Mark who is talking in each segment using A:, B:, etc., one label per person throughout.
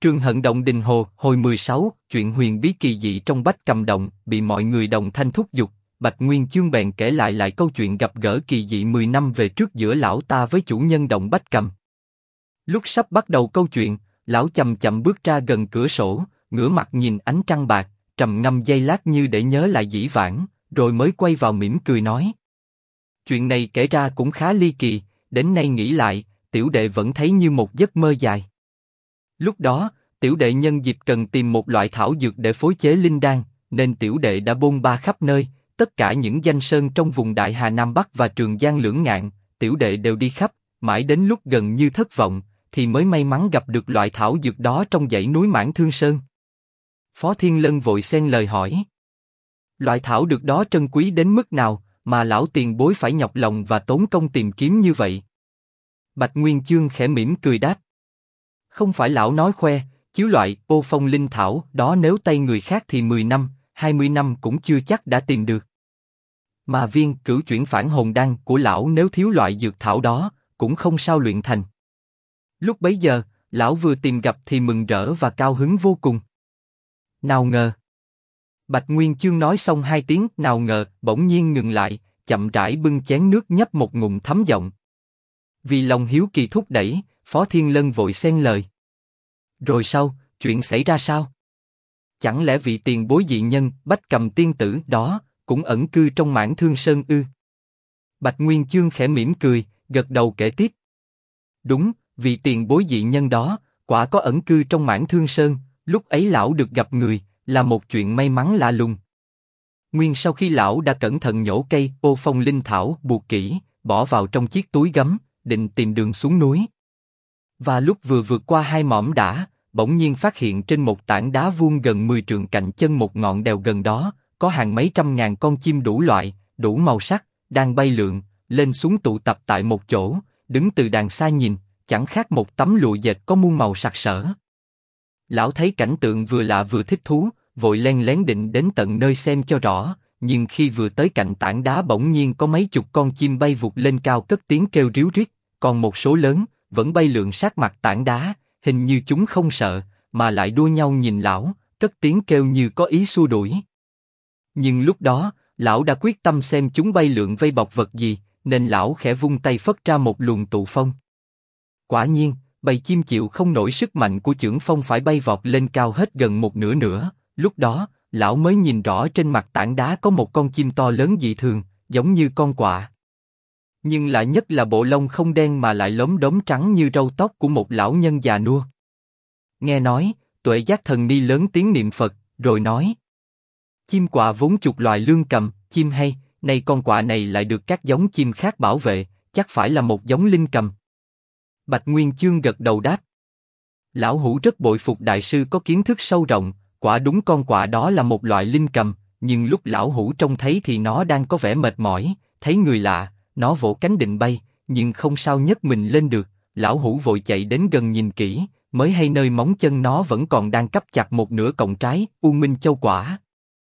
A: Trường Hận Động Đình Hồ, hồi 16, chuyện huyền bí kỳ dị trong Bách Cầm Động, bị mọi người đồng thanh thúc giục, Bạch Nguyên Chương bèn kể lại câu chuyện gặp gỡ kỳ dị 10 năm về trước giữa lão ta với chủ nhân động Bách Cầm. Lúc sắp bắt đầu câu chuyện, lão chậm chậm bước ra gần cửa sổ, ngửa mặt nhìn ánh trăng bạc, trầm ngâm giây lát như để nhớ lại dĩ vãng, rồi mới quay vào mỉm cười nói: Chuyện này kể ra cũng khá ly kỳ, đến nay nghĩ lại, tiểu đệ vẫn thấy như một giấc mơ dài. Lúc đó, tiểu đệ nhân dịp cần tìm một loại thảo dược để phối chế linh đan, nên tiểu đệ đã bôn ba khắp nơi, tất cả những danh sơn trong vùng Đại Hà Nam Bắc và Trường Giang lưỡng ngạn, tiểu đệ đều đi khắp, mãi đến lúc gần như thất vọng, thì mới may mắn gặp được loại thảo dược đó trong dãy núi Mãn Thương Sơn. Phó Thiên Lân vội xen lời hỏi: Loại thảo dược đó trân quý đến mức nào mà lão tiền bối phải nhọc lòng và tốn công tìm kiếm như vậy? Bạch Nguyên Chương khẽ mỉm cười đáp: Không phải lão nói khoe, chiếu loại ô phong linh thảo đó nếu tay người khác thì 10 năm, 20 năm cũng chưa chắc đã tìm được. Mà viên cửu chuyển phản hồn đan của lão nếu thiếu loại dược thảo đó, cũng không sao luyện thành. Lúc bấy giờ, lão vừa tìm gặp thì mừng rỡ và cao hứng vô cùng. Nào ngờ. Bạch Nguyên Chương nói xong hai tiếng nào ngờ, bỗng nhiên ngừng lại, chậm rãi bưng chén nước nhấp một ngụm thấm giọng. Vì lòng hiếu kỳ thúc đẩy, Phó Thiên Lân vội xen lời: Rồi sau, chuyện xảy ra sao? Chẳng lẽ vị tiền bối dị nhân Bách Cầm tiên tử đó cũng ẩn cư trong Mãn Thương Sơn ư? Bạch Nguyên Chương khẽ mỉm cười, gật đầu kể tiếp: Đúng, vị tiền bối dị nhân đó quả có ẩn cư trong Mãn Thương Sơn. Lúc ấy lão được gặp người là một chuyện may mắn lạ lùng. Nguyên sau khi lão đã cẩn thận nhổ cây ô phong linh thảo buộc kỹ, bỏ vào trong chiếc túi gấm, định tìm đường xuống núi. Và lúc vừa vượt qua hai mỏm đá, bỗng nhiên phát hiện trên một tảng đá vuông gần 10 trượng cạnh chân một ngọn đèo gần đó, có hàng mấy trăm ngàn con chim đủ loại, đủ màu sắc, đang bay lượn, lên xuống tụ tập tại một chỗ, đứng từ đàng xa nhìn, chẳng khác một tấm lụa dệt có muôn màu sặc sỡ. Lão thấy cảnh tượng vừa lạ vừa thích thú, vội len lén định đến tận nơi xem cho rõ, nhưng khi vừa tới cạnh tảng đá bỗng nhiên có mấy chục con chim bay vụt lên cao cất tiếng kêu ríu rít, còn một số lớn vẫn bay lượn sát mặt tảng đá, hình như chúng không sợ, mà lại đua nhau nhìn lão, cất tiếng kêu như có ý xua đuổi. Nhưng lúc đó, lão đã quyết tâm xem chúng bay lượn vây bọc vật gì, nên lão khẽ vung tay phất ra một luồng tụ phong. Quả nhiên, bầy chim chịu không nổi sức mạnh của chưởng phong phải bay vọt lên cao hết gần một nửa nữa. Lúc đó, lão mới nhìn rõ trên mặt tảng đá có một con chim to lớn dị thường, giống như con quạ. Nhưng lạ nhất là bộ lông không đen mà lại lốm đốm trắng như râu tóc của một lão nhân già nua. Nghe nói, Tuệ Giác Thần Ni lớn tiếng niệm Phật, rồi nói: Chim quạ vốn chục loài lương cầm, chim hay, nay con quạ này lại được các giống chim khác bảo vệ, chắc phải là một giống linh cầm. Bạch Nguyên Chương gật đầu đáp: Lão hủ rất bội phục đại sư có kiến thức sâu rộng, quả đúng con quạ đó là một loại linh cầm, nhưng lúc lão hủ trông thấy thì nó đang có vẻ mệt mỏi, thấy người lạ, nó vỗ cánh định bay, nhưng không sao nhấc mình lên được, lão hủ vội chạy đến gần nhìn kỹ, mới hay nơi móng chân nó vẫn còn đang cắp chặt một nửa cọng trái U Minh Châu quả.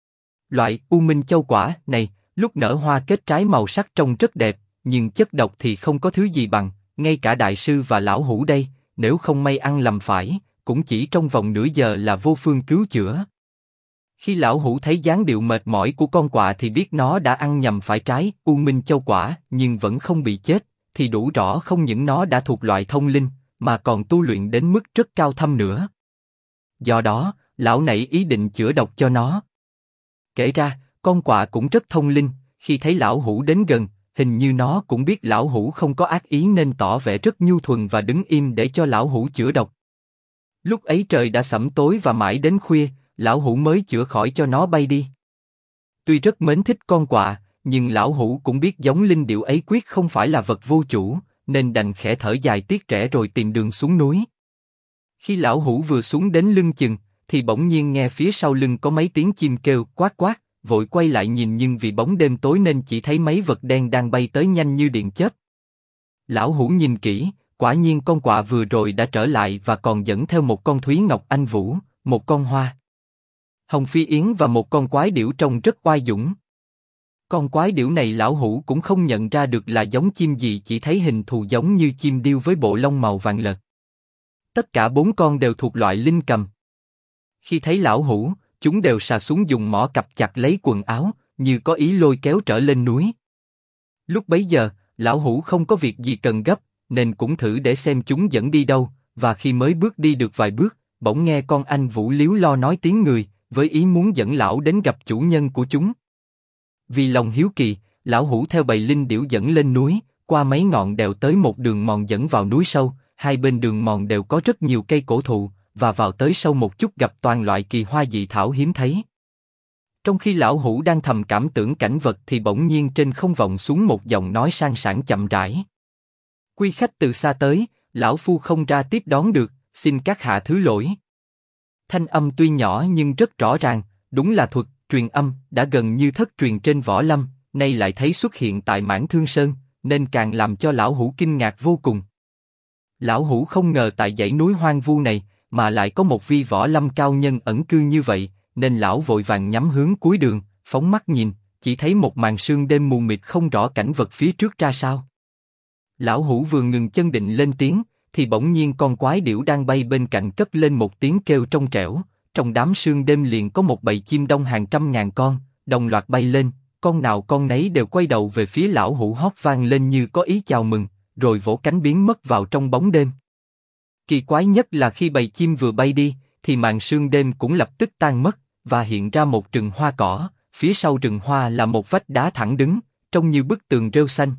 A: Loại U Minh Châu quả này, lúc nở hoa kết trái màu sắc trông rất đẹp, nhưng chất độc thì không có thứ gì bằng, ngay cả đại sư và lão hủ đây, nếu không may ăn lầm phải, cũng chỉ trong vòng nửa giờ là vô phương cứu chữa. Khi lão hủ thấy dáng điệu mệt mỏi của con quạ thì biết nó đã ăn nhầm phải trái U Minh Châu quả, nhưng vẫn không bị chết, thì đủ rõ không những nó đã thuộc loại thông linh, mà còn tu luyện đến mức rất cao thâm nữa. Do đó, lão nảy ý định chữa độc cho nó. Kể ra, con quạ cũng rất thông linh, khi thấy lão hủ đến gần, hình như nó cũng biết lão hủ không có ác ý nên tỏ vẻ rất nhu thuần và đứng im để cho lão hủ chữa độc. Lúc ấy trời đã sẫm tối và mãi đến khuya, lão hủ mới chữa khỏi cho nó bay đi. Tuy rất mến thích con quạ, nhưng lão hủ cũng biết giống linh điệu ấy quyết không phải là vật vô chủ, nên đành khẽ thở dài tiếc rẻ rồi tìm đường xuống núi. Khi lão hủ vừa xuống đến lưng chừng, thì bỗng nhiên nghe phía sau lưng có mấy tiếng chim kêu quát quát, vội quay lại nhìn nhưng vì bóng đêm tối nên chỉ thấy mấy vật đen đang bay tới nhanh như điện chớp. Lão hủ nhìn kỹ, quả nhiên con quạ vừa rồi đã trở lại và còn dẫn theo một con Thúy Ngọc Anh Vũ, một con Hoa Hồng Phi Yến và một con quái điểu trông rất oai dũng. Con quái điểu này lão hủ cũng không nhận ra được là giống chim gì, chỉ thấy hình thù giống như chim điêu với bộ lông màu vàng lợt. Tất cả 4 con đều thuộc loại linh cầm. Khi thấy lão hủ, chúng đều xà xuống dùng mỏ cặp chặt lấy quần áo, như có ý lôi kéo trở lên núi. Lúc bấy giờ, lão hủ không có việc gì cần gấp, nên cũng thử để xem chúng dẫn đi đâu, và khi mới bước đi được vài bước, bỗng nghe con anh Vũ líu lo nói tiếng người, với ý muốn dẫn lão đến gặp chủ nhân của chúng. Vì lòng hiếu kỳ, lão hủ theo bầy linh điểu dẫn lên núi, qua mấy ngọn đèo tới một đường mòn dẫn vào núi sâu, hai bên đường mòn đều có rất nhiều cây cổ thụ, và vào tới sâu một chút gặp toàn loại kỳ hoa dị thảo hiếm thấy. Trong khi lão hủ đang thầm cảm tưởng cảnh vật thì bỗng nhiên trên không vọng xuống một giọng nói sang sảng chậm rãi. Quý khách từ xa tới, lão phu không ra tiếp đón được, xin các hạ thứ lỗi. Thanh âm tuy nhỏ nhưng rất rõ ràng, đúng là thuật truyền âm đã gần như thất truyền trên võ lâm, nay lại thấy xuất hiện tại Mãn Thương Sơn, nên càng làm cho lão hủ kinh ngạc vô cùng. Lão hủ không ngờ tại dãy núi hoang vu này mà lại có một vi võ lâm cao nhân ẩn cư như vậy, nên lão vội vàng nhắm hướng cuối đường, phóng mắt nhìn, chỉ thấy một màn sương đêm mù mịt không rõ cảnh vật phía trước ra sao. Lão hủ vừa ngừng chân định lên tiếng, thì bỗng nhiên con quái điểu đang bay bên cạnh cất lên một tiếng kêu trong trẻo, trong đám sương đêm liền có một bầy chim đông hàng trăm ngàn con, đồng loạt bay lên, con nào con nấy đều quay đầu về phía lão hủ hót vang lên như có ý chào mừng, rồi vỗ cánh biến mất vào trong bóng đêm. Kỳ quái nhất là khi bầy chim vừa bay đi, thì màn sương đêm cũng lập tức tan mất, và hiện ra một rừng hoa cỏ, phía sau rừng hoa là một vách đá thẳng đứng, trông như bức tường rêu xanh.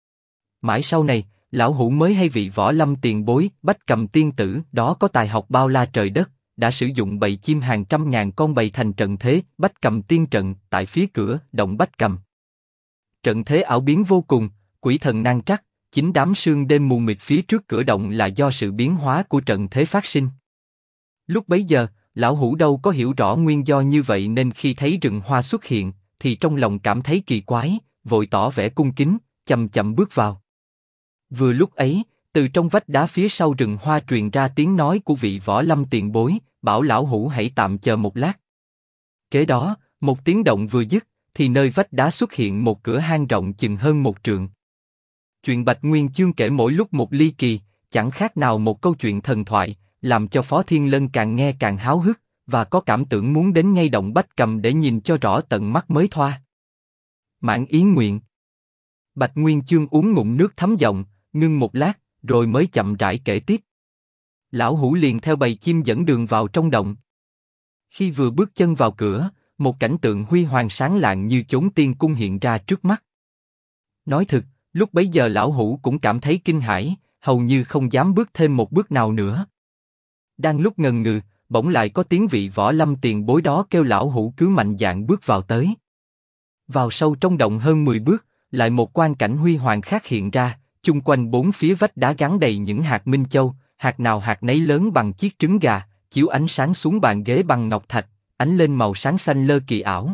A: Mãi sau này, lão hủ mới hay vị võ lâm tiền bối Bách Cầm tiên tử đó có tài học bao la trời đất, đã sử dụng bầy chim hàng trăm ngàn con bày thành trận thế Bách Cầm tiên trận tại phía cửa động Bách Cầm. Trận thế ảo biến vô cùng, quỷ thần nan trắc, chính đám sương đêm mù mịt phía trước cửa động là do sự biến hóa của trận thế phát sinh. Lúc bấy giờ, lão hủ đâu có hiểu rõ nguyên do như vậy, nên khi thấy rừng hoa xuất hiện, thì trong lòng cảm thấy kỳ quái, vội tỏ vẻ cung kính, chậm chậm bước vào. Vừa lúc ấy, từ trong vách đá phía sau rừng hoa truyền ra tiếng nói của vị võ lâm tiền bối, bảo lão hủ hãy tạm chờ một lát. Kế đó, một tiếng động vừa dứt, thì nơi vách đá xuất hiện một cửa hang rộng chừng hơn 1 trượng. Chuyện Bạch Nguyên Chương kể mỗi lúc một ly kỳ, chẳng khác nào một câu chuyện thần thoại, làm cho Phó Thiên Lân càng nghe càng háo hức, và có cảm tưởng muốn đến ngay động Bách Cầm để nhìn cho rõ tận mắt mới thoa. Mãn ý nguyện. Bạch Nguyên Chương uống ngụm nước thấm giọng, ngưng một lát, rồi mới chậm rãi kể tiếp. Lão hủ liền theo bầy chim dẫn đường vào trong động. Khi vừa bước chân vào cửa, một cảnh tượng huy hoàng sáng lạng như chốn tiên cung hiện ra trước mắt. Nói thực, lúc bấy giờ lão hủ cũng cảm thấy kinh hãi, hầu như không dám bước thêm một bước nào nữa. Đang lúc ngần ngừ, bỗng lại có tiếng vị võ lâm tiền bối đó kêu lão hủ cứ mạnh dạn bước vào tới. Vào sâu trong động hơn 10 bước, lại một quang cảnh huy hoàng khác hiện ra, chung quanh 4 phía vách đá gắn đầy những hạt minh châu, hạt nào hạt nấy lớn bằng chiếc trứng gà, chiếu ánh sáng xuống bàn ghế bằng ngọc thạch, ánh lên màu sáng xanh lơ kỳ ảo.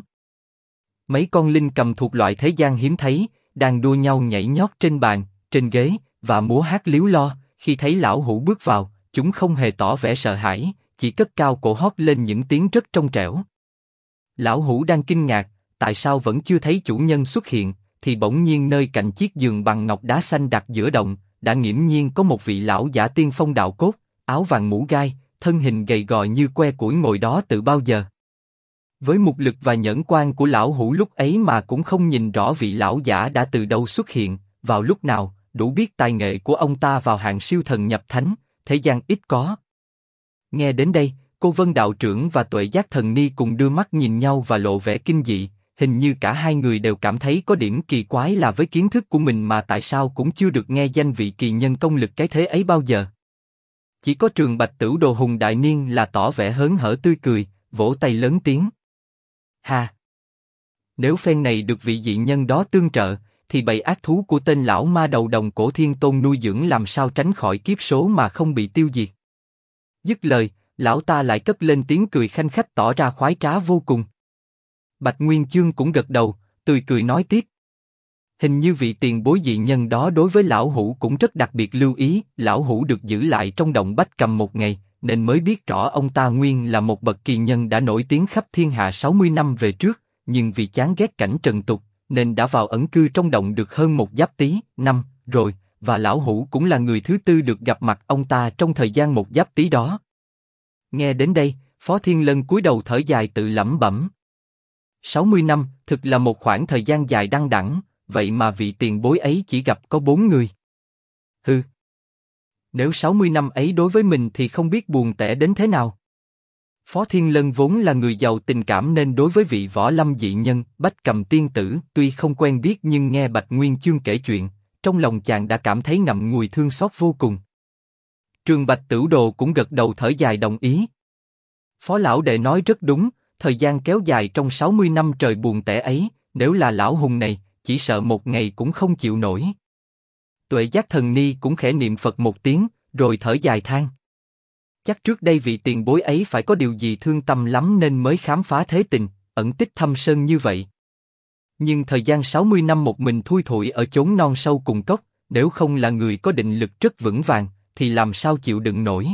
A: Mấy con linh cầm thuộc loại thế gian hiếm thấy, đang đua nhau nhảy nhót trên bàn, trên ghế, và múa hát líu lo. Khi thấy lão hủ bước vào, chúng không hề tỏ vẻ sợ hãi, chỉ cất cao cổ hót lên những tiếng rất trong trẻo. Lão hủ đang kinh ngạc, tại sao vẫn chưa thấy chủ nhân xuất hiện, thì bỗng nhiên nơi cạnh chiếc giường bằng ngọc đá xanh đặt giữa động, đã nghiễm nhiên có một vị lão giả tiên phong đạo cốt, áo vàng mũ gai, thân hình gầy gò như que củi ngồi đó từ bao giờ. Với mục lực và nhẫn quan của lão hủ lúc ấy mà cũng không nhìn rõ vị lão giả đã từ đâu xuất hiện, vào lúc nào, đủ biết tài nghệ của ông ta vào hạng siêu thần nhập thánh, thế gian ít có. Nghe đến đây, cô Vân đạo trưởng và Tuệ Giác thần ni cùng đưa mắt nhìn nhau và lộ vẻ kinh dị, hình như cả hai người đều cảm thấy có điểm kỳ quái là với kiến thức của mình mà tại sao cũng chưa được nghe danh vị kỳ nhân công lực cái thế ấy bao giờ. Chỉ có Trường Bạch Tửu Đồ Hùng đại niên là tỏ vẻ hớn hở tươi cười, vỗ tay lớn tiếng. Ha! Nếu phen này được vị dị nhân đó tương trợ, thì bầy ác thú của tên lão ma đầu đồng cổ Thiên Tôn nuôi dưỡng làm sao tránh khỏi kiếp số mà không bị tiêu diệt. Dứt lời, lão ta lại cất lên tiếng cười khanh khách tỏ ra khoái trá vô cùng. Bạch Nguyên Chương cũng gật đầu, tươi cười nói tiếp. Hình như vị tiền bối dị nhân đó đối với lão hủ cũng rất đặc biệt lưu ý, lão hủ được giữ lại trong động Bách Cầm một ngày, nên mới biết rõ ông ta nguyên là một bậc kỳ nhân đã nổi tiếng khắp thiên hạ 60 năm về trước, nhưng vì chán ghét cảnh trần tục, nên đã vào ẩn cư trong động được hơn một giáp tý năm rồi, và lão hủ cũng là người thứ tư được gặp mặt ông ta trong thời gian một Giáp Tý đó. Nghe đến đây, Phó Thiên Lân cúi đầu thở dài tự lẩm bẩm. 60 năm, thực là một khoảng thời gian dài đăng đẵng, vậy mà vị tiền bối ấy chỉ gặp có 4 người. Hừ. Nếu 60 năm ấy đối với mình thì không biết buồn tẻ đến thế nào. Phó Thiên Lân vốn là người giàu tình cảm nên đối với vị võ lâm dị nhân, Bách Cầm tiên tử, tuy không quen biết nhưng nghe Bạch Nguyên Chương kể chuyện, trong lòng chàng đã cảm thấy ngậm ngùi thương xót vô cùng. Trường Bạch Tửu Đồ cũng gật đầu thở dài đồng ý. Phó lão đệ nói rất đúng, thời gian kéo dài trong 60 năm trời buồn tẻ ấy, nếu là lão hùng này, chỉ sợ một ngày cũng không chịu nổi. Tuệ Giác Thần Ni cũng khẽ niệm Phật một tiếng, rồi thở dài than. Chắc trước đây vị tiền bối ấy phải có điều gì thương tâm lắm nên mới khám phá thế tình, ẩn tích thâm sơn như vậy. Nhưng thời gian 60 năm một mình thui thủi ở chốn non sâu cùng cốc, nếu không là người có định lực rất vững vàng, thì làm sao chịu đựng nổi.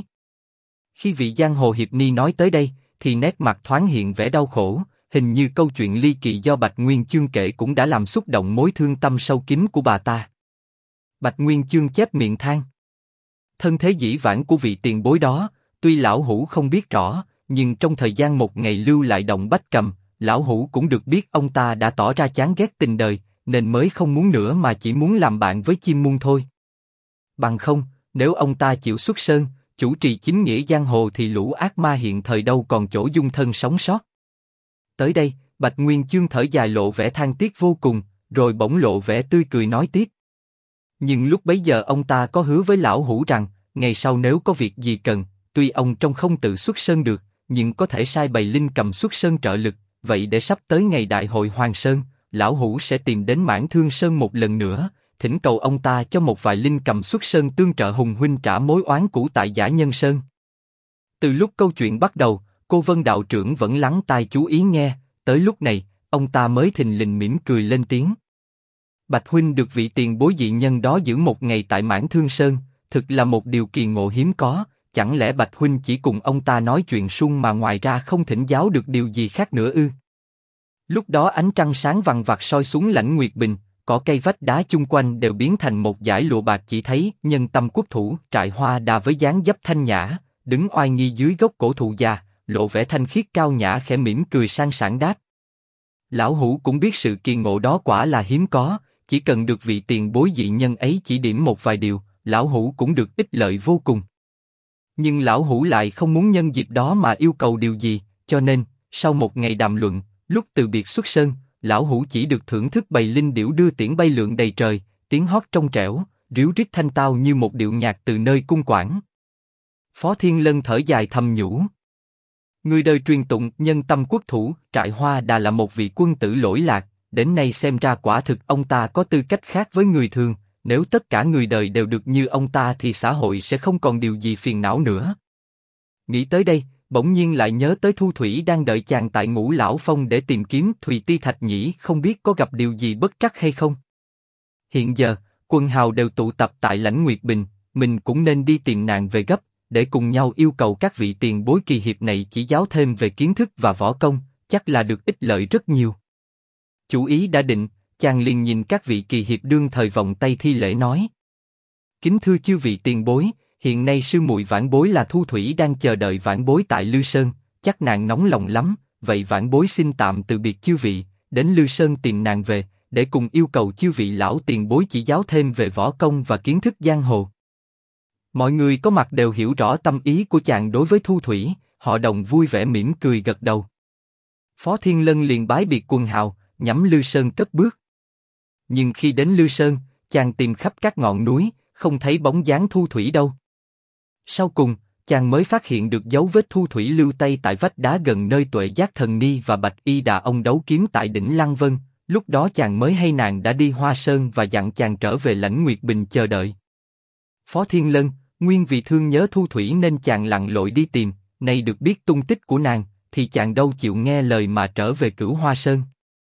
A: Khi vị giang hồ hiệp ni nói tới đây, thì nét mặt thoáng hiện vẻ đau khổ, hình như câu chuyện ly kỳ do Bạch Nguyên Chương kể cũng đã làm xúc động mối thương tâm sâu kín của bà ta. Bạch Nguyên Chương chép miệng than. Thân thế dĩ vãng của vị tiền bối đó, tuy lão hủ không biết rõ, nhưng trong thời gian một ngày lưu lại động Bách Cầm, lão hủ cũng được biết ông ta đã tỏ ra chán ghét tình đời, nên mới không muốn nữa mà chỉ muốn làm bạn với chim muôn thôi. Bằng không, nếu ông ta chịu xuất sơn, chủ trì chính nghĩa giang hồ thì lũ ác ma hiện thời đâu còn chỗ dung thân sống sót. Tới đây, Bạch Nguyên Chương thở dài lộ vẻ than tiếc vô cùng, rồi bỗng lộ vẻ tươi cười nói tiếp. Nhưng lúc bấy giờ ông ta có hứa với lão hủ rằng, ngày sau nếu có việc gì cần, tuy ông trông không tự xuất sơn được, nhưng có thể sai bầy linh cầm xuất sơn trợ lực, vậy để sắp tới ngày đại hội Hoàng Sơn, lão hủ sẽ tìm đến Mãn Thương Sơn một lần nữa, thỉnh cầu ông ta cho một vài linh cầm xuất sơn tương trợ Hùng huynh trả mối oán cũ tại Dã Nhân Sơn. Từ lúc câu chuyện bắt đầu, cô Vân đạo trưởng vẫn lắng tai chú ý nghe, tới lúc này, ông ta mới thình lình mỉm cười lên tiếng. Bạch huynh được vị tiền bối dị nhân đó giữ một ngày tại Mãn Thương Sơn, thực là một điều kỳ ngộ hiếm có, chẳng lẽ Bạch huynh chỉ cùng ông ta nói chuyện suông mà ngoài ra không thỉnh giáo được điều gì khác nữa ư? Lúc đó ánh trăng sáng vằng vặc soi xuống lãnh nguyệt bình, cỏ cây vách đá chung quanh đều biến thành một dải lụa bạc, chỉ thấy Nhân Tâm Quốc thủ Trại Hoa Đà với dáng dấp thanh nhã, đứng oai nghi dưới gốc cổ thụ già, lộ vẻ thanh khiết cao nhã khẽ mỉm cười sang sảng đáp. Lão hủ cũng biết sự kỳ ngộ đó quả là hiếm có, chỉ cần được vị tiền bối dị nhân ấy chỉ điểm một vài điều, lão hủ cũng được ích lợi vô cùng. Nhưng lão hủ lại không muốn nhân dịp đó mà yêu cầu điều gì, cho nên, sau một ngày đàm luận, lúc từ biệt xuất sơn, lão hủ chỉ được thưởng thức bầy linh điểu đưa tiễn bay lượn đầy trời, tiếng hót trong trẻo, ríu rít thanh tao như một điệu nhạc từ nơi cung quản. Phó Thiên Lân thở dài thầm nhủ. Người đời truyền tụng Nhân Tâm Quốc thủ Trại Hoa Đà là một vị quân tử lỗi lạc, đến nay xem ra quả thực ông ta có tư cách khác với người thường, nếu tất cả người đời đều được như ông ta thì xã hội sẽ không còn điều gì phiền não nữa. Nghĩ tới đây, bỗng nhiên lại nhớ tới Thu Thủy đang đợi chàng tại Ngũ Lão Phong để tìm kiếm Thùy Ti Thạch Nhĩ, không biết có gặp điều gì bất trắc hay không. Hiện giờ, quần hào đều tụ tập tại Lãnh Nguyệt Bình, mình cũng nên đi tìm nàng về gấp, để cùng nhau yêu cầu các vị tiền bối kỳ hiệp này chỉ giáo thêm về kiến thức và võ công, chắc là được ích lợi rất nhiều. Chủ ý đã định, chàng liền nhìn các vị kỳ hiệp đương thời vòng tay thi lễ nói. Kính thưa chư vị tiền bối, hiện nay sư muội vãn bối là Thu Thủy đang chờ đợi vãn bối tại Lư Sơn, chắc nàng nóng lòng lắm, vậy vãn bối xin tạm từ biệt chư vị, đến Lư Sơn tìm nàng về, để cùng yêu cầu chư vị lão tiền bối chỉ giáo thêm về võ công và kiến thức giang hồ. Mọi người có mặt đều hiểu rõ tâm ý của chàng đối với Thu Thủy, họ đồng vui vẻ mỉm cười gật đầu. Phó Thiên Lân liền bái biệt quần hào, nhắm Lư Sơn cất bước. Nhưng khi đến Lư Sơn, chàng tìm khắp các ngọn núi, không thấy bóng dáng Thu Thủy đâu. Sau cùng, chàng mới phát hiện được dấu vết Thu Thủy lưu tay tại vách đá gần nơi Tuệ Giác Thần Ni và Bạch Y Đà Ông đấu kiếm tại đỉnh Lăng Vân. Lúc đó chàng mới hay nàng đã đi Hoa Sơn và dặn chàng trở về Lãnh Nguyệt Bình chờ đợi. Phó Thiên Lân, nguyên vì thương nhớ Thu Thủy nên chàng lặn lội đi tìm, nay được biết tung tích của nàng, thì chàng đâu chịu nghe lời mà trở về Cửu Hoa Sơn.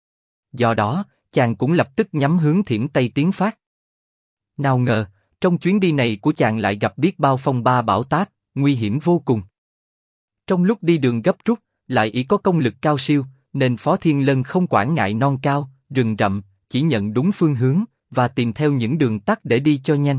A: Do đó, chàng cũng lập tức nhắm hướng Thiểm Tây tiến phát. Nào ngờ, trong chuyến đi này của chàng lại gặp biết bao phong ba bão táp, nguy hiểm vô cùng. Trong lúc đi đường gấp rút, lại ý có công lực cao siêu, nên Phó Thiên Lân không quản ngại non cao, rừng rậm, chỉ nhận đúng phương hướng, và tìm theo những đường tắt để đi cho nhanh.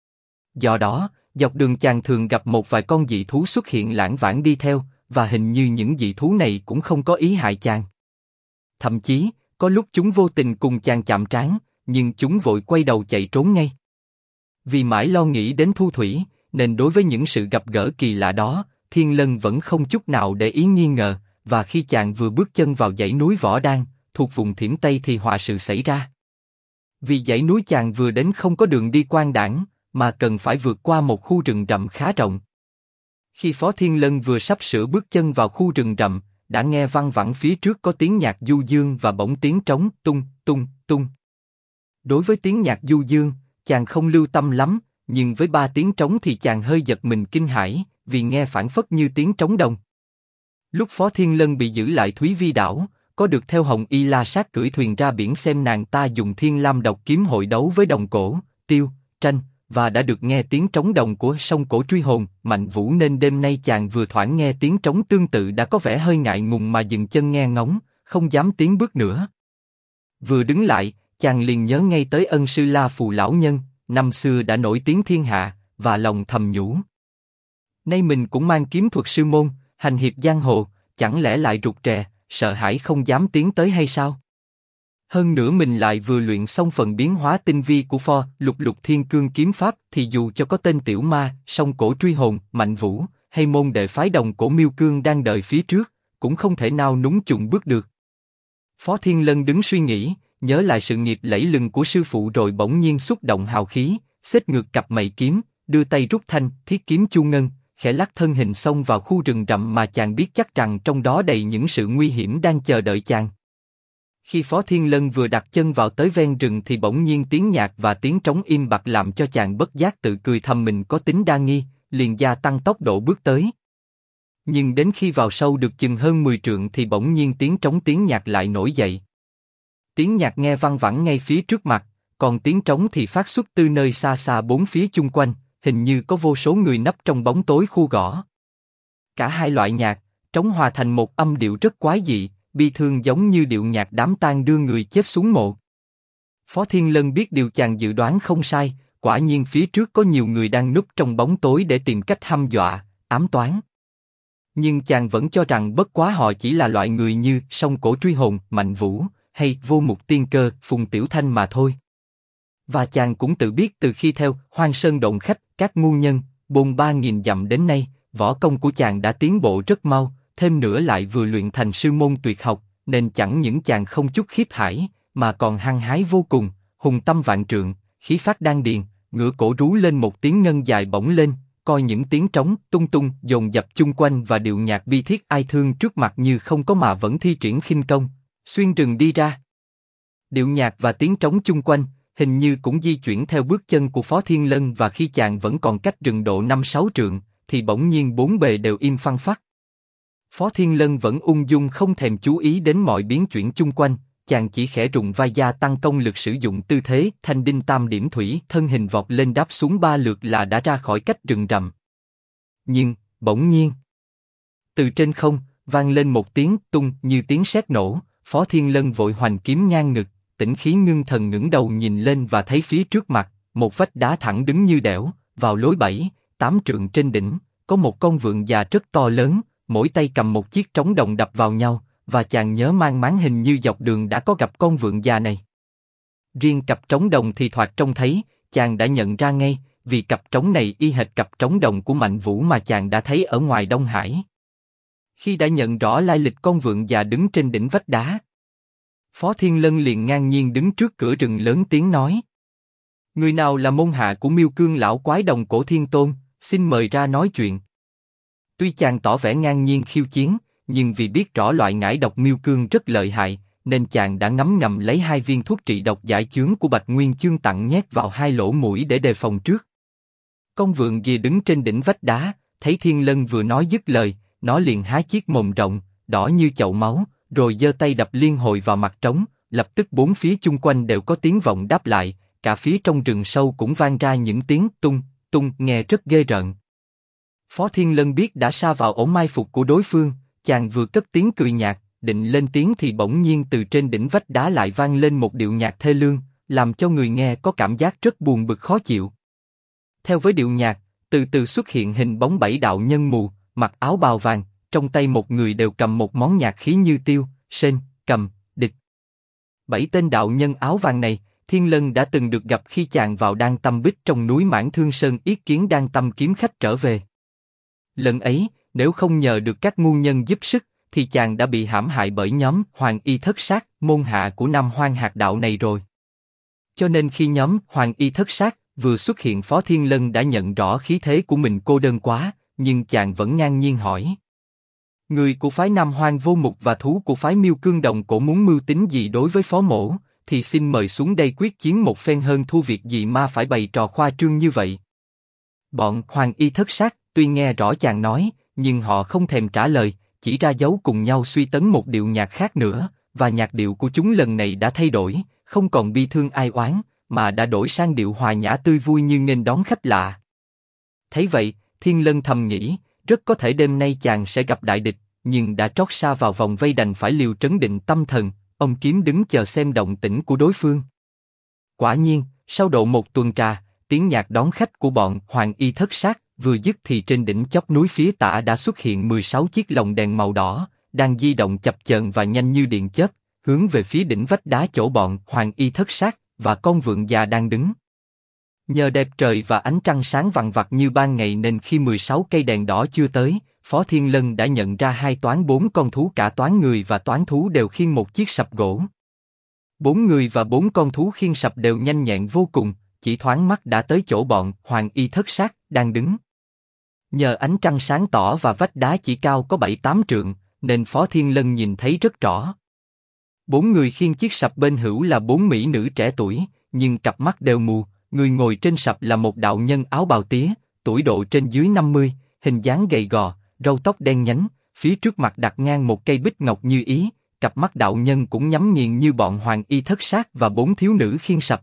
A: Do đó, dọc đường chàng thường gặp một vài con dị thú xuất hiện lảng vảng đi theo, và hình như những dị thú này cũng không có ý hại chàng. Thậm chí, có lúc chúng vô tình cùng chàng chạm trán, nhưng chúng vội quay đầu chạy trốn ngay. Vì mãi lo nghĩ đến Thu Thủy, nên đối với những sự gặp gỡ kỳ lạ đó, Thiên Lân vẫn không chút nào để ý nghi ngờ, và khi chàng vừa bước chân vào dãy núi Võ Đan, thuộc vùng Thiểm Tây thì họa sự xảy ra. Vì dãy núi chàng vừa đến không có đường đi quang đãng, mà cần phải vượt qua một khu rừng rậm khá rộng. Khi Phó Thiên Lân vừa sắp sửa bước chân vào khu rừng rậm, đã nghe văng vẳng phía trước có tiếng nhạc du dương và bỗng tiếng trống tung, tung, tung. Đối với tiếng nhạc du dương, chàng không lưu tâm lắm, nhưng với 3 tiếng trống thì chàng hơi giật mình kinh hãi, vì nghe phảng phất như tiếng trống đồng. Lúc Phó Thiên Lân bị giữ lại Thúy Vi đảo, có được theo Hồng Y La Sát cưỡi thuyền ra biển xem nàng ta dùng Thiên Lam độc kiếm hội đấu với Đồng Cổ, Tiêu, Tranh, và đã được nghe tiếng trống đồng của Sông Cổ Truy Hồn, Mạnh Vũ, nên đêm nay chàng vừa thoảng nghe tiếng trống tương tự đã có vẻ hơi ngại ngùng mà dừng chân nghe ngóng, không dám tiến bước nữa. Vừa đứng lại, chàng liền nhớ ngay tới ân sư La Phù lão nhân, năm xưa đã nổi tiếng thiên hạ, và lòng thầm nhủ. Nay mình cũng mang kiếm thuật sư môn, hành hiệp giang hồ, chẳng lẽ lại rụt rè, sợ hãi không dám tiến tới hay sao? Hơn nữa mình lại vừa luyện xong phần biến hóa tinh vi của Pho Lục Lục Thiên Cương kiếm pháp, thì dù cho có tên tiểu ma, Sông Cổ Truy Hồn, Mạnh Vũ, hay môn đệ phái Đồng Cổ Miêu Cương đang đợi phía trước, cũng không thể nào núng chùng bước được. Phó Thiên Lân đứng suy nghĩ, nhớ lại sự nghiệp lẫy lừng của sư phụ rồi bỗng nhiên xúc động hào khí, xếp ngược cặp mày kiếm, đưa tay rút thanh thiết kiếm chu ngân, khẽ lắc thân hình xông vào khu rừng rậm mà chàng biết chắc rằng trong đó đầy những sự nguy hiểm đang chờ đợi chàng. Khi Phó Thiên Lân vừa đặt chân vào tới ven rừng thì bỗng nhiên tiếng nhạc và tiếng trống im bặt làm cho chàng bất giác tự cười thầm mình có tính đa nghi, liền gia tăng tốc độ bước tới. Nhưng đến khi vào sâu được chừng hơn 10 trượng thì bỗng nhiên tiếng trống tiếng nhạc lại nổi dậy. Tiếng nhạc nghe văng vẳng ngay phía trước mặt, còn tiếng trống thì phát xuất từ nơi xa xa bốn phía chung quanh, hình như có vô số người nấp trong bóng tối khu gõ. Cả hai loại nhạc, trống hòa thành một âm điệu rất quái dị, bi thương giống như điệu nhạc đám tang đưa người chết xuống mộ. Phó Thiên Lân biết điều chàng dự đoán không sai, quả nhiên phía trước có nhiều người đang núp trong bóng tối để tìm cách hăm dọa, ám toán. Nhưng chàng vẫn cho rằng bất quá họ chỉ là loại người như Sông Cổ Truy Hồn, Mạnh Vũ, hay Vô Mục Tiên Cơ, Phùng Tiểu Thanh mà thôi. Và chàng cũng tự biết từ khi theo Hoang Sơn Độn Khách, các ngu nhân, bôn 3.000 dặm đến nay, võ công của chàng đã tiến bộ rất mau, thêm nữa lại vừa luyện thành sư môn tuyệt học, nên chẳng những chàng không chút khiếp hãi, mà còn hăng hái vô cùng, hùng tâm vạn trượng, khí phát đan điền, ngửa cổ rú lên một tiếng ngân dài bỗng lên, coi những tiếng trống tung tung dồn dập chung quanh và điệu nhạc bi thiết ai thương trước mặt như không có mà vẫn thi triển khinh công, xuyên rừng đi ra. Điệu nhạc và tiếng trống chung quanh hình như cũng di chuyển theo bước chân của Phó Thiên Lân, và khi chàng vẫn còn cách rừng độ 5-6 trượng, thì bỗng nhiên bốn bề đều im phăng phắc. Phó Thiên Lân vẫn ung dung không thèm chú ý đến mọi biến chuyển chung quanh, chàng chỉ khẽ rùng vai gia tăng công lực sử dụng tư thế thanh đinh tam điểm thủy, thân hình vọt lên đáp xuống 3 lượt là đã ra khỏi cách rừng rậm. Nhưng, bỗng nhiên, từ trên không, vang lên một tiếng tung như tiếng sét nổ, Phó Thiên Lân vội hoành kiếm ngang ngực, tĩnh khí ngưng thần ngẩng đầu nhìn lên và thấy phía trước mặt, một vách đá thẳng đứng như đẽo, vào lối 7-8 trượng trên đỉnh, có một con vượn già rất to lớn, mỗi tay cầm một chiếc trống đồng đập vào nhau, và chàng nhớ mang máng hình như dọc đường đã có gặp con vượn già này. Riêng cặp trống đồng thì thoạt trông thấy, chàng đã nhận ra ngay, vì cặp trống này y hệt cặp trống đồng của Mạnh Vũ mà chàng đã thấy ở ngoài Đông Hải. Khi đã nhận rõ lai lịch con vượn già đứng trên đỉnh vách đá, Phó Thiên Lân liền ngang nhiên đứng trước cửa rừng lớn tiếng nói: người nào là môn hạ của Miêu Cương lão quái Đồng Cổ Thiên Tôn, xin mời ra nói chuyện. Tuy chàng tỏ vẻ ngang nhiên khiêu chiến, nhưng vì biết rõ loại ngải độc Miêu Cương rất lợi hại, nên chàng đã ngấm ngầm lấy 2 viên thuốc trị độc giải chướng của Bạch Nguyên Chương tặng nhét vào 2 lỗ mũi để đề phòng trước. Con vượn kia đứng trên đỉnh vách đá, thấy Thiên Lân vừa nói dứt lời, nó liền há chiếc mồm rộng, đỏ như chậu máu, rồi giơ tay đập liên hồi vào mặt trống, lập tức bốn phía chung quanh đều có tiếng vọng đáp lại, cả phía trong rừng sâu cũng vang ra những tiếng tung, tung nghe rất ghê rợn. Phó Thiên Lân biết đã sa vào ổ mai phục của đối phương, chàng vừa cất tiếng cười nhạt, định lên tiếng thì bỗng nhiên từ trên đỉnh vách đá lại vang lên một điệu nhạc thê lương, làm cho người nghe có cảm giác rất buồn bực khó chịu. Theo với điệu nhạc, từ từ xuất hiện hình bóng 7 đạo nhân mù, mặc áo bào vàng, trong tay một người đều cầm một món nhạc khí như tiêu, sên, cầm, địch. 7 tên đạo nhân áo vàng này, Thiên Lân đã từng được gặp khi chàng vào Đan Tâm Bích trong núi Mãn Thương Sơn yết kiến Đan Tâm kiếm khách trở về. Lần ấy, nếu không nhờ được các ngu nhân giúp sức, thì chàng đã bị hãm hại bởi nhóm Hoàng Y Thất Sát, môn hạ của Nam Hoang Hạt Đạo này rồi. Cho nên khi nhóm Hoàng Y Thất Sát vừa xuất hiện, Phó Thiên Lân đã nhận rõ khí thế của mình cô đơn quá, nhưng chàng vẫn ngang nhiên hỏi. Người của phái Nam Hoang Vô Mục và thú của phái Miêu Cương Đồng Cổ muốn mưu tính gì đối với Phó Mỗ, thì xin mời xuống đây quyết chiến một phen, hơn thua việc gì mà phải bày trò khoa trương như vậy. Bọn Hoàng Y Thất Sát tuy nghe rõ chàng nói, nhưng họ không thèm trả lời, chỉ ra dấu cùng nhau suy tấn một điệu nhạc khác nữa, và nhạc điệu của chúng lần này đã thay đổi, không còn bi thương ai oán, mà đã đổi sang điệu hòa nhã tươi vui như nghênh đón khách lạ. Thấy vậy, Thiên Lân thầm nghĩ, rất có thể đêm nay chàng sẽ gặp đại địch, nhưng đã trót xa vào vòng vây đành phải liều trấn định tâm thần, ông kiếm đứng chờ xem động tĩnh của đối phương. Quả nhiên, sau độ một tuần trà, tiếng nhạc đón khách của bọn Hoàng Y Thất Sát vừa dứt thì trên đỉnh chóp núi phía tả đã xuất hiện 16 chiếc lồng đèn màu đỏ, đang di động chập chờn và nhanh như điện chớp, hướng về phía đỉnh vách đá chỗ bọn Hoàng Y Thất Sát và con vượn già đang đứng. Nhờ đẹp trời và ánh trăng sáng vằng vặc như ban ngày nên khi 16 cây đèn đỏ chưa tới, Phó Thiên Lân đã nhận ra hai toán 4 con thú, cả toán người và toán thú đều khiêng một chiếc sập gỗ. 4 người và 4 con thú khiêng sập đều nhanh nhẹn vô cùng, chỉ thoáng mắt đã tới chỗ bọn Hoàng Y Thất Sát đang đứng. Nhờ ánh trăng sáng tỏ và vách đá chỉ cao có 7-8 trượng, nên Phó Thiên Lân nhìn thấy rất rõ. 4 người khiêng chiếc sập bên hữu là 4 mỹ nữ trẻ tuổi, nhưng cặp mắt đều mù. Người ngồi trên sập là một đạo nhân áo bào tía, tuổi độ trên dưới 50, hình dáng gầy gò, râu tóc đen nhánh, phía trước mặt đặt ngang một cây bích ngọc như ý, cặp mắt đạo nhân cũng nhắm nghiền như bọn Hoàng Y Thất Sát và 4 thiếu nữ khiêng sập.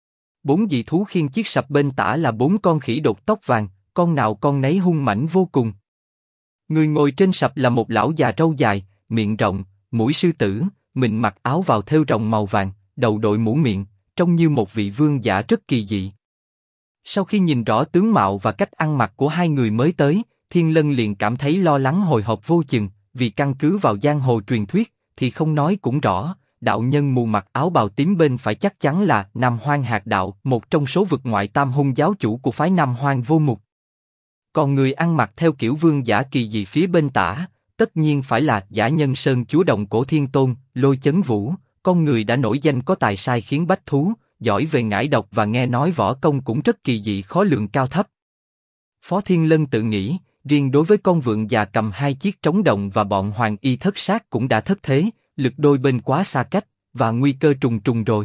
A: 4 dị thú khiêng chiếc sập bên tả là 4 con khỉ đột tóc vàng, con nào con nấy hung mãnh vô cùng. Người ngồi trên sập là một lão già râu dài, miệng rộng, mũi sư tử, mình mặc áo vào thêu rồng màu vàng, đầu đội mũ miệng, trông như một vị vương giả rất kỳ dị. Sau khi nhìn rõ tướng mạo và cách ăn mặc của hai người mới tới, Thiên Lân liền cảm thấy lo lắng hồi hộp vô chừng, vì căn cứ vào giang hồ truyền thuyết, thì không nói cũng rõ, đạo nhân mù mặc áo bào tím bên phải chắc chắn là Nam Hoang Hạt Đạo, một trong số vực ngoại tam hung giáo chủ của phái Nam Hoang Vô Mục. Còn người ăn mặc theo kiểu vương giả kỳ dị phía bên tả, tất nhiên phải là Dã Nhân Sơn chúa Đồng Cổ Thiên Tôn, Lôi Chấn Vũ, con người đã nổi danh có tài sai khiến bách thú, giỏi về ngải độc và nghe nói võ công cũng rất kỳ dị khó lường cao thấp. Phó Thiên Lân tự nghĩ, riêng đối với con vượn già cầm 2 chiếc trống đồng và bọn Hoàng Y Thất Sát cũng đã thất thế, lực đôi bên quá xa cách, và nguy cơ trùng trùng rồi.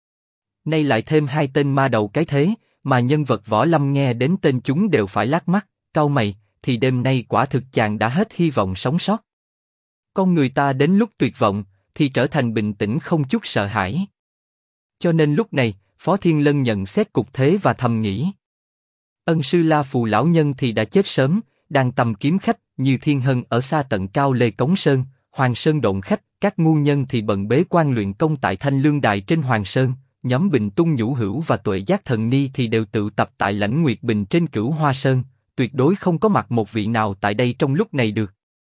A: Nay lại thêm 2 tên ma đầu cái thế, mà nhân vật võ lâm nghe đến tên chúng đều phải lác mắt, cau mày, thì đêm nay quả thực chàng đã hết hy vọng sống sót. Con người ta đến lúc tuyệt vọng, thì trở thành bình tĩnh không chút sợ hãi. Cho nên lúc này, Phó Thiên Lân nhận xét cục thế và thầm nghĩ. Ân sư La Phù lão nhân thì đã chết sớm, đang tầm kiếm khách như Thiên Hân ở xa tận Cao Lê Cống Sơn, Hoàng Sơn Độn Khách, các ngu nhân thì bận bế quan luyện công tại Thanh Lương Đài trên Hoàng Sơn, nhóm Bình Tung Nhũ Hữu và Tuệ Giác Thần Ni thì đều tự tập tại Lãnh Nguyệt Bình trên Cửu Hoa Sơn, tuyệt đối không có mặt một vị nào tại đây trong lúc này được.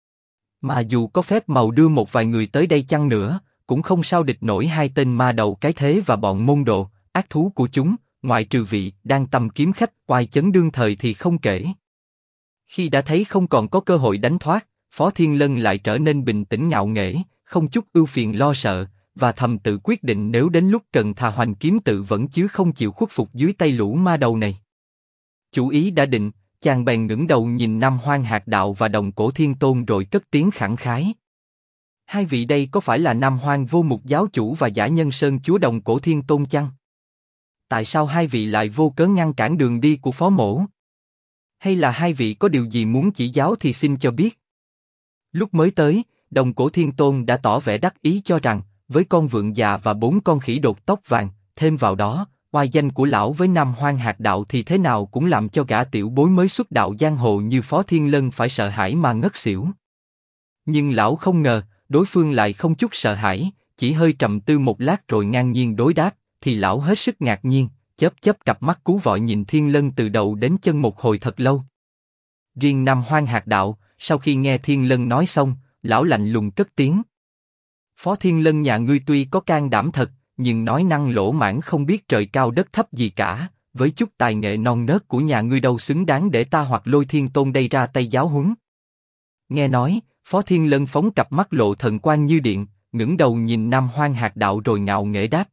A: Mà dù có phép màu đưa một vài người tới đây chăng nữa, cũng không sao địch nổi 2 tên ma đầu cái thế và bọn môn đồ, ác thú của chúng, ngoại trừ vị đang tầm kiếm khách oai chấn đương thời thì không kể. Khi đã thấy không còn có cơ hội đánh thoát, Phó Thiên Lân lại trở nên bình tĩnh ngạo nghễ, không chút ưu phiền lo sợ, và thầm tự quyết định nếu đến lúc cần thà hoành kiếm tự vẫn chứ không chịu khuất phục dưới tay lũ ma đầu này. Chủ ý đã định, chàng bèn ngẩng đầu nhìn Nam Hoang Hạt Đạo và Đồng Cổ Thiên Tôn rồi cất tiếng khẳng khái. Hai vị đây có phải là Nam Hoang Vô Mục giáo chủ và Dã Nhân Sơn chúa Đồng Cổ Thiên Tôn chăng? Tại sao hai vị lại vô cớ ngăn cản đường đi của Phó Mỗ? Hay là hai vị có điều gì muốn chỉ giáo thì xin cho biết. Lúc mới tới, Đồng Cổ Thiên Tôn đã tỏ vẻ đắc ý cho rằng, với con vượn già và 4 con khỉ đột tóc vàng, thêm vào đó, oai danh của lão với Nam Hoang Hạt Đạo thì thế nào cũng làm cho gã tiểu bối mới xuất đạo giang hồ như Phó Thiên Lân phải sợ hãi mà ngất xỉu. Nhưng lão không ngờ, đối phương lại không chút sợ hãi, chỉ hơi trầm tư một lát rồi ngang nhiên đối đáp, thì lão hết sức ngạc nhiên, chớp chớp cặp mắt cú vọi nhìn Thiên Lân từ đầu đến chân một hồi thật lâu. Riêng Nam Hoang Hạc Đạo, sau khi nghe Thiên Lân nói xong, lão lạnh lùng cất tiếng. Phó Thiên Lân nhà ngươi tuy có can đảm thật, nhưng nói năng lỗ mãng không biết trời cao đất thấp gì cả, với chút tài nghệ non nớt của nhà ngươi đâu xứng đáng để ta hoặc Lôi Thiên Tôn đây ra tay giáo huấn. Nghe nói, Phó Thiên Lân phóng cặp mắt lộ thần quang như điện, ngẩng đầu nhìn Nam Hoang Hạc Đạo rồi ngạo nghễ đáp.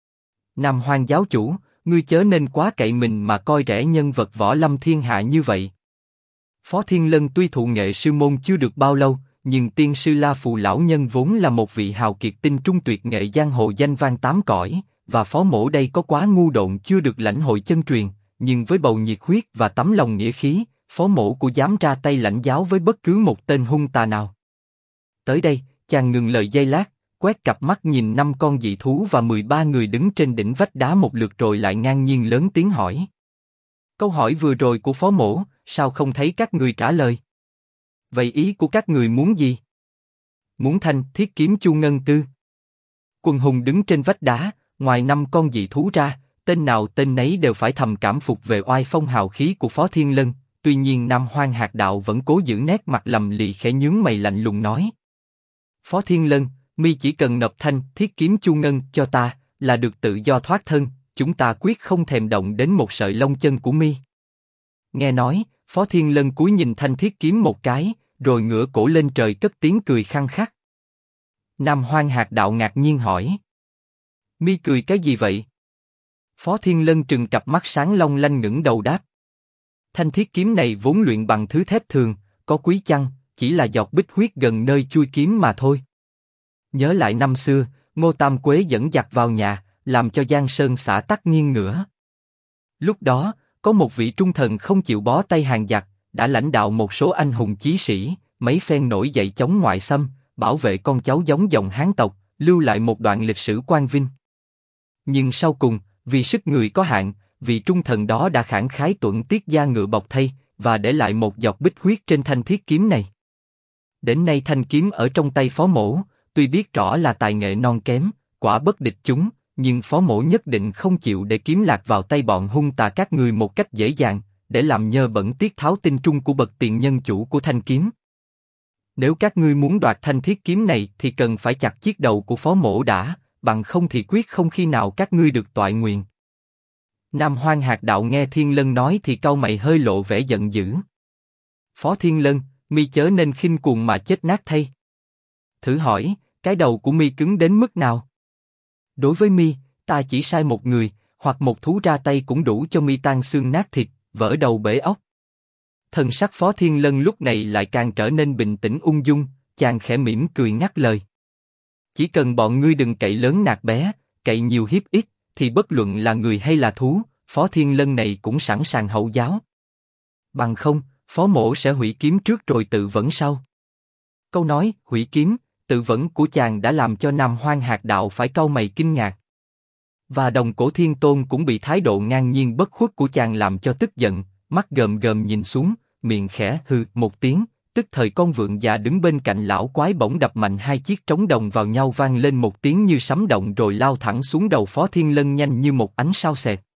A: Nam Hoang giáo chủ, ngươi chớ nên quá cậy mình mà coi rẻ nhân vật võ lâm thiên hạ như vậy. Phó Thiên Lân tuy thụ nghệ sư môn chưa được bao lâu, nhưng tiên sư La Phù lão nhân vốn là một vị hào kiệt tinh trung tuyệt nghệ giang hồ danh vang tám cõi, và Phó Mỗ đây có quá ngu độn chưa được lãnh hội chân truyền, nhưng với bầu nhiệt huyết và tấm lòng nghĩa khí, Phó Mỗ cũng dám ra tay lãnh giáo với bất cứ một tên hung tà nào. Tới đây, chàng ngừng lời giây lát, quét cặp mắt nhìn 5 con dị thú và 13 người đứng trên đỉnh vách đá một lượt rồi lại ngang nhiên lớn tiếng hỏi. Câu hỏi vừa rồi của Phó Mỗ, sao không thấy các người trả lời? Vậy ý của các người muốn gì? Muốn thanh thiết kiếm Chu Ngân Tư. Quần hùng đứng trên vách đá, ngoài 5 con dị thú ra, tên nào tên nấy đều phải thầm cảm phục về oai phong hào khí của Phó Thiên Lân. Tuy nhiên Nam Hoang Hạc Đạo vẫn cố giữ nét mặt lầm lì khẽ nhướng mày lạnh lùng nói. Phó Thiên Lân, mi chỉ cần nộp thanh thiết kiếm Chu Ngân cho ta, là được tự do thoát thân, chúng ta quyết không thèm động đến một sợi lông chân của mi. Nghe nói, Phó Thiên Lân cúi nhìn thanh thiết kiếm một cái, rồi ngửa cổ lên trời cất tiếng cười khăng khắc. Nam Hoang Hạc Đạo ngạc nhiên hỏi. Mi cười cái gì vậy? Phó Thiên Lân trừng cặp mắt sáng long lanh ngẩng đầu đáp. Thanh thiết kiếm này vốn luyện bằng thứ thép thường, có quý chăng, chỉ là giọt bích huyết gần nơi chui kiếm mà thôi. Nhớ lại năm xưa, Ngô Tam Quế dẫn giặc vào nhà, làm cho Giang Sơn xã tắc nghiêng ngửa. Lúc đó, có một vị trung thần không chịu bó tay hàng giặc, đã lãnh đạo một số anh hùng chí sĩ, mấy phen nổi dậy chống ngoại xâm, bảo vệ con cháu giống dòng Hán tộc, lưu lại một đoạn lịch sử quang vinh. Nhưng sau cùng, vì sức người có hạn, vị trung thần đó đã khẳng khái tuẫn tiết da ngựa bọc thây, và để lại một giọt bích huyết trên thanh thiết kiếm này. Đến nay thanh kiếm ở trong tay Phó Mỗ, tuy biết rõ là tài nghệ non kém, quả bất địch chúng, nhưng Phó Mỗ nhất định không chịu để kiếm lạc vào tay bọn hung tà các người một cách dễ dàng, để làm nhơ bẩn tiết tháo tinh trung của bậc tiền nhân chủ của thanh kiếm. Nếu các ngươi muốn đoạt thanh thiết kiếm này thì cần phải chặt chiếc đầu của Phó Mỗ đã, bằng không thì quyết không khi nào các ngươi được toại nguyện. Nam Hoang Hạc Đạo nghe Thiên Lân nói thì cau mày hơi lộ vẻ giận dữ. Phó Thiên Lân, mi chớ nên khinh cuồng mà chết nát thay. Thử hỏi, cái đầu của mi cứng đến mức nào? Đối với mi, ta chỉ sai một người, hoặc một thú ra tay cũng đủ cho mi tan xương nát thịt, vỡ đầu bể óc. Thần sắc Phó Thiên Lân lúc này lại càng trở nên bình tĩnh ung dung, chàng khẽ mỉm cười ngắt lời. Chỉ cần bọn ngươi đừng cậy lớn nạt bé, cậy nhiều hiếp ít, thì bất luận là người hay là thú, Phó Thiên Lân này cũng sẵn sàng hậu giáo. Bằng không, Phó Mỗ sẽ hủy kiếm trước rồi tự vẫn sau. Câu nói hủy kiếm, tự vẫn của chàng đã làm cho Nam Hoang Hạc Đạo phải cau mày kinh ngạc. Và Đồng Cổ Thiên Tôn cũng bị thái độ ngang nhiên bất khuất của chàng làm cho tức giận, mắt gờm gờm nhìn xuống, miệng khẽ hừ một tiếng, tức thời con vượn già đứng bên cạnh lão quái bỗng đập mạnh hai chiếc trống đồng vào nhau vang lên một tiếng như sấm động rồi lao thẳng xuống đầu Phó Thiên Lân nhanh như một ánh sao xẹt.